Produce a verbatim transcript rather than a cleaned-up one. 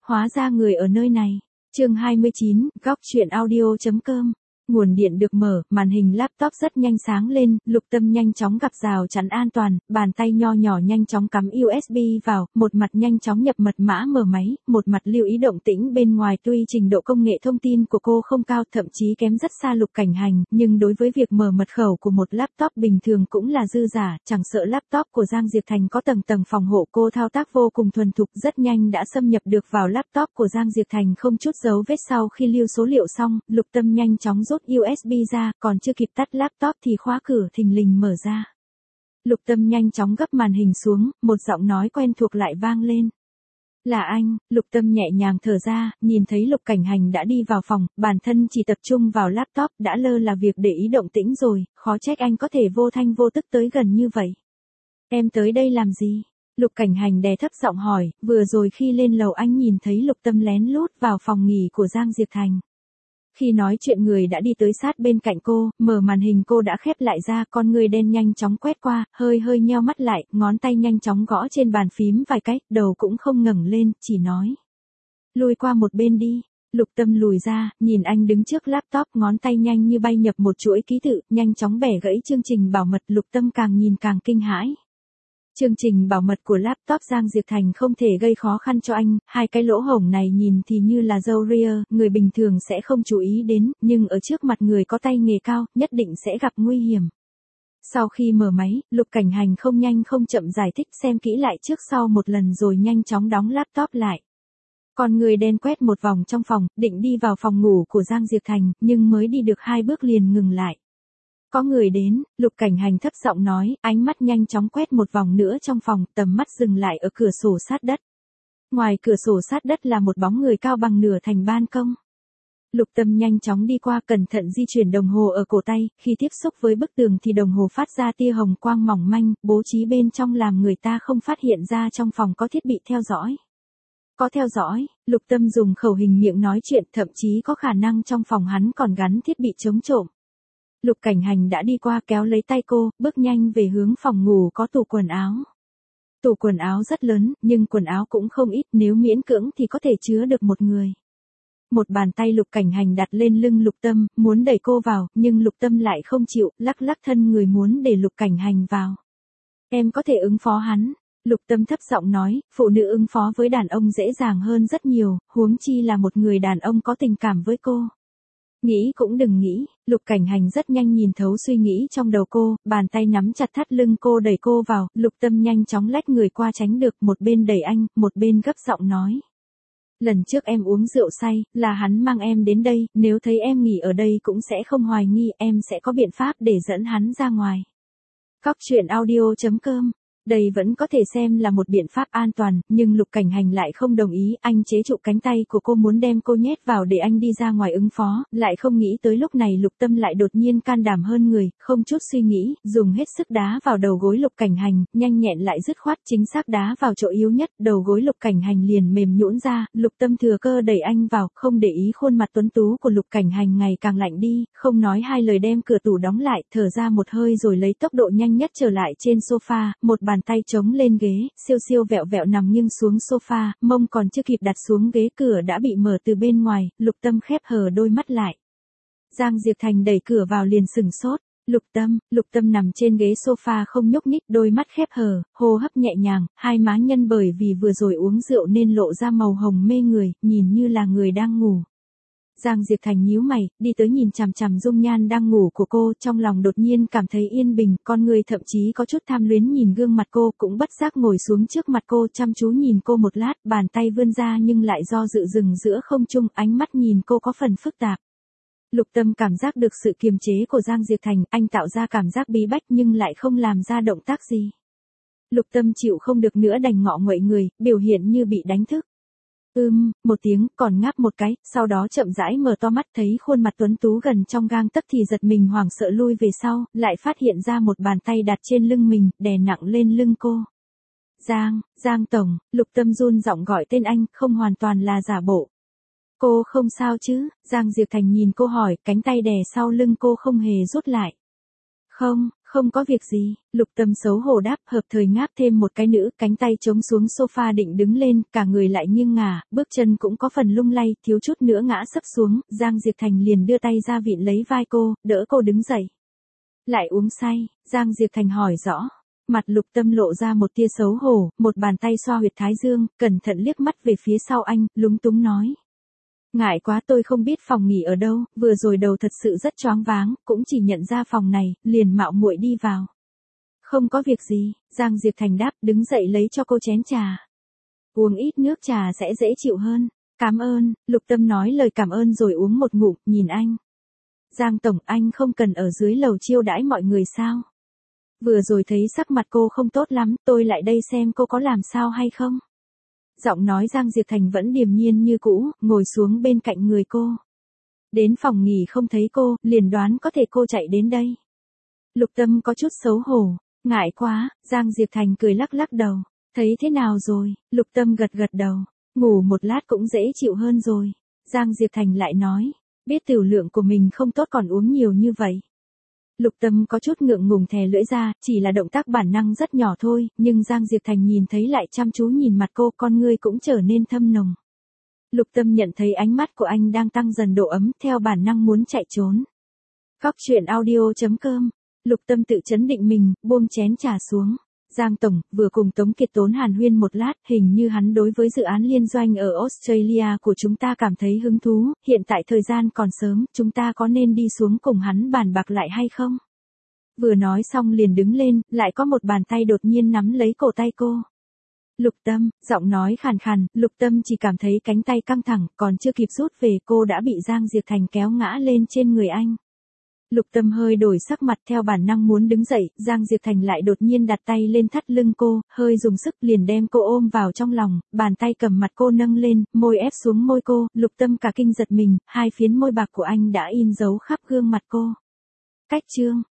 hóa ra người ở nơi này. Chương hai mươi chín, góc chuyện audio chấm com. Nguồn điện được mở, màn hình laptop rất nhanh sáng lên, Lục Tâm nhanh chóng gặp rào chắn an toàn, bàn tay nho nhỏ nhanh chóng cắm u ét bê vào, một mặt nhanh chóng nhập mật mã mở máy, một mặt lưu ý động tĩnh bên ngoài. Tuy trình độ công nghệ thông tin của cô không cao, thậm chí kém rất xa Lục Cảnh Hành, nhưng đối với việc mở mật khẩu của một laptop bình thường cũng là dư giả, chẳng sợ laptop của Giang Diệp Thành có tầng tầng phòng hộ. Cô thao tác vô cùng thuần thục, rất nhanh đã xâm nhập được vào laptop của Giang Diệp Thành không chút dấu vết. Sau khi lưu số liệu xong, Lục Tâm nhanh chóng rút u ét bê ra, còn chưa kịp tắt laptop thì khóa cửa thình lình mở ra. Lục Tâm nhanh chóng gấp màn hình xuống, một giọng nói quen thuộc lại vang lên. Là anh. Lục Tâm nhẹ nhàng thở ra, nhìn thấy Lục Cảnh Hành đã đi vào phòng, bản thân chỉ tập trung vào laptop, đã lơ là việc để ý động tĩnh rồi, khó trách anh có thể vô thanh vô tức tới gần như vậy. Em tới đây làm gì? Lục Cảnh Hành đè thấp giọng hỏi, vừa rồi khi lên lầu anh nhìn thấy Lục Tâm lén lút vào phòng nghỉ của Giang Diệp Thành. Khi nói chuyện người đã đi tới sát bên cạnh cô, mở màn hình cô đã khép lại ra, con người đen nhanh chóng quét qua, hơi hơi nheo mắt lại, ngón tay nhanh chóng gõ trên bàn phím vài cái, đầu cũng không ngẩng lên, chỉ nói. Lùi qua một bên đi. Lục Tâm lùi ra, nhìn anh đứng trước laptop, ngón tay nhanh như bay nhập một chuỗi ký tự, nhanh chóng bẻ gãy chương trình bảo mật. Lục Tâm càng nhìn càng kinh hãi. Chương trình bảo mật của laptop Giang Diệp Thành không thể gây khó khăn cho anh, hai cái lỗ hổng này nhìn thì như là râu ria, người bình thường sẽ không chú ý đến, nhưng ở trước mặt người có tay nghề cao, nhất định sẽ gặp nguy hiểm. Sau khi mở máy, Lục Cảnh Hành không nhanh không chậm giải thích xem kỹ lại trước sau một lần rồi nhanh chóng đóng laptop lại. Con người đen quét một vòng trong phòng, định đi vào phòng ngủ của Giang Diệp Thành, nhưng mới đi được hai bước liền ngừng lại. Có người đến, Lục Cảnh Hành thấp giọng nói, ánh mắt nhanh chóng quét một vòng nữa trong phòng, tầm mắt dừng lại ở cửa sổ sát đất. Ngoài cửa sổ sát đất là một bóng người cao bằng nửa thành ban công. Lục Tâm nhanh chóng đi qua, cẩn thận di chuyển đồng hồ ở cổ tay, khi tiếp xúc với bức tường thì đồng hồ phát ra tia hồng quang mỏng manh, bố trí bên trong làm người ta không phát hiện ra trong phòng có thiết bị theo dõi. Có theo dõi, Lục Tâm dùng khẩu hình miệng nói chuyện, thậm chí có khả năng trong phòng hắn còn gắn thiết bị chống trộm. Lục Cảnh Hành đã đi qua kéo lấy tay cô, bước nhanh về hướng phòng ngủ có tủ quần áo. Tủ quần áo rất lớn, nhưng quần áo cũng không ít, nếu miễn cưỡng thì có thể chứa được một người. Một bàn tay Lục Cảnh Hành đặt lên lưng Lục Tâm, muốn đẩy cô vào, nhưng Lục Tâm lại không chịu, lắc lắc thân người muốn để Lục Cảnh Hành vào. Em có thể ứng phó hắn. Lục Tâm thấp giọng nói, phụ nữ ứng phó với đàn ông dễ dàng hơn rất nhiều, huống chi là một người đàn ông có tình cảm với cô. Nghĩ cũng đừng nghĩ, Lục Cảnh Hành rất nhanh nhìn thấu suy nghĩ trong đầu cô, bàn tay nắm chặt thắt lưng cô đẩy cô vào, Lục Tâm nhanh chóng lách người qua tránh được, một bên đẩy anh, một bên gấp giọng nói. Lần trước em uống rượu say, là hắn mang em đến đây, nếu thấy em nghỉ ở đây cũng sẽ không hoài nghi, em sẽ có biện pháp để dẫn hắn ra ngoài. Góc chuyện audio chấm com. Đây vẫn có thể xem là một biện pháp an toàn, nhưng Lục Cảnh Hành lại không đồng ý, anh chế trụ cánh tay của cô muốn đem cô nhét vào để anh đi ra ngoài ứng phó, lại không nghĩ tới lúc này Lục Tâm lại đột nhiên can đảm hơn người, không chút suy nghĩ, dùng hết sức đá vào đầu gối Lục Cảnh Hành, nhanh nhẹn lại dứt khoát, chính xác đá vào chỗ yếu nhất, đầu gối Lục Cảnh Hành liền mềm nhũn ra. Lục Tâm thừa cơ đẩy anh vào, không để ý khuôn mặt tuấn tú của Lục Cảnh Hành ngày càng lạnh đi, không nói hai lời đem cửa tủ đóng lại, thở ra một hơi rồi lấy tốc độ nhanh nhất trở lại trên sofa, một bàn tay chống lên ghế, siêu siêu vẹo vẹo nằm nghiêng xuống sofa, mông còn chưa kịp đặt xuống ghế, cửa đã bị mở từ bên ngoài. Lục Tâm khép hờ đôi mắt lại. Giang Diệp Thành đẩy cửa vào liền sừng sốt. Lục Tâm, Lục Tâm nằm trên ghế sofa không nhúc nhích, đôi mắt khép hờ, hô hấp nhẹ nhàng, hai má nhân bởi vì vừa rồi uống rượu nên lộ ra màu hồng mê người, nhìn như là người đang ngủ. Giang Diệp Thành nhíu mày, đi tới nhìn chằm chằm dung nhan đang ngủ của cô, trong lòng đột nhiên cảm thấy yên bình, con người thậm chí có chút tham luyến nhìn gương mặt cô, cũng bất giác ngồi xuống trước mặt cô, chăm chú nhìn cô một lát, bàn tay vươn ra nhưng lại do dự dừng giữa không trung, ánh mắt nhìn cô có phần phức tạp. Lục Tâm cảm giác được sự kiềm chế của Giang Diệp Thành, anh tạo ra cảm giác bí bách nhưng lại không làm ra động tác gì. Lục Tâm chịu không được nữa đành ngọ nguậy người, biểu hiện như bị đánh thức. Ưm, một tiếng, còn ngáp một cái, sau đó chậm rãi mở to mắt, thấy khuôn mặt tuấn tú gần trong gang tấc thì giật mình hoảng sợ lui về sau, lại phát hiện ra một bàn tay đặt trên lưng mình, đè nặng lên lưng cô. Giang, Giang Tổng. Lục Tâm run giọng gọi tên anh, không hoàn toàn là giả bộ. Cô không sao chứ? Giang Diệp Thành nhìn cô hỏi, cánh tay đè sau lưng cô không hề rút lại. Không, Không có việc gì, Lục Tâm xấu hổ đáp, hợp thời ngáp thêm một cái nữa, cánh tay chống xuống sofa định đứng lên, cả người lại nghiêng ngả, bước chân cũng có phần lung lay, thiếu chút nữa ngã sấp xuống, Giang Diệp Thành liền đưa tay ra vịn lấy vai cô, đỡ cô đứng dậy. Lại uống say, Giang Diệp Thành hỏi rõ. Mặt Lục Tâm lộ ra một tia xấu hổ, một bàn tay xoa huyệt thái dương, cẩn thận liếc mắt về phía sau anh, lúng túng nói. Ngại quá, tôi không biết phòng nghỉ ở đâu, vừa rồi đầu thật sự rất choáng váng, cũng chỉ nhận ra phòng này, liền mạo muội đi vào. Không có việc gì, Giang Diệp Thành đáp, đứng dậy lấy cho cô chén trà. Uống ít nước trà sẽ dễ chịu hơn. Cảm ơn, Lục Tâm nói lời cảm ơn rồi uống một ngụm, nhìn anh. Giang tổng, anh không cần ở dưới lầu chiêu đãi mọi người sao? Vừa rồi thấy sắc mặt cô không tốt lắm, tôi lại đây xem cô có làm sao hay không. Giọng nói Giang Diệp Thành vẫn điềm nhiên như cũ, ngồi xuống bên cạnh người cô. Đến phòng nghỉ không thấy cô, liền đoán có thể cô chạy đến đây. Lục Tâm có chút xấu hổ, ngại quá, Giang Diệp Thành cười lắc lắc đầu. Thấy thế nào rồi? Lục Tâm gật gật đầu, ngủ một lát cũng dễ chịu hơn rồi. Giang Diệp Thành lại nói, biết tiểu lượng của mình không tốt còn uống nhiều như vậy. Lục Tâm có chút ngượng ngùng thè lưỡi ra, chỉ là động tác bản năng rất nhỏ thôi, nhưng Giang Diệp Thành nhìn thấy lại chăm chú nhìn mặt cô, con ngươi cũng trở nên thâm nồng. Lục Tâm nhận thấy ánh mắt của anh đang tăng dần độ ấm, theo bản năng muốn chạy trốn. Góc truyện audio chấm com, Lục Tâm tự chấn định mình, buông chén trà xuống. Giang tổng, vừa cùng Tống Kiệt Tốn hàn huyên một lát, hình như hắn đối với dự án liên doanh ở Australia của chúng ta cảm thấy hứng thú, hiện tại thời gian còn sớm, chúng ta có nên đi xuống cùng hắn bàn bạc lại hay không? Vừa nói xong liền đứng lên, lại có một bàn tay đột nhiên nắm lấy cổ tay cô. Lục Tâm, giọng nói khàn khàn, Lục Tâm chỉ cảm thấy cánh tay căng thẳng, còn chưa kịp rút về cô đã bị Giang Diệp Thành kéo ngã lên trên người anh. Lục Tâm hơi đổi sắc mặt, theo bản năng muốn đứng dậy, Giang Diệp Thành lại đột nhiên đặt tay lên thắt lưng cô, hơi dùng sức liền đem cô ôm vào trong lòng, bàn tay cầm mặt cô nâng lên, môi ép xuống môi cô, Lục Tâm cả kinh giật mình, hai phiến môi bạc của anh đã in dấu khắp gương mặt cô. Cách chương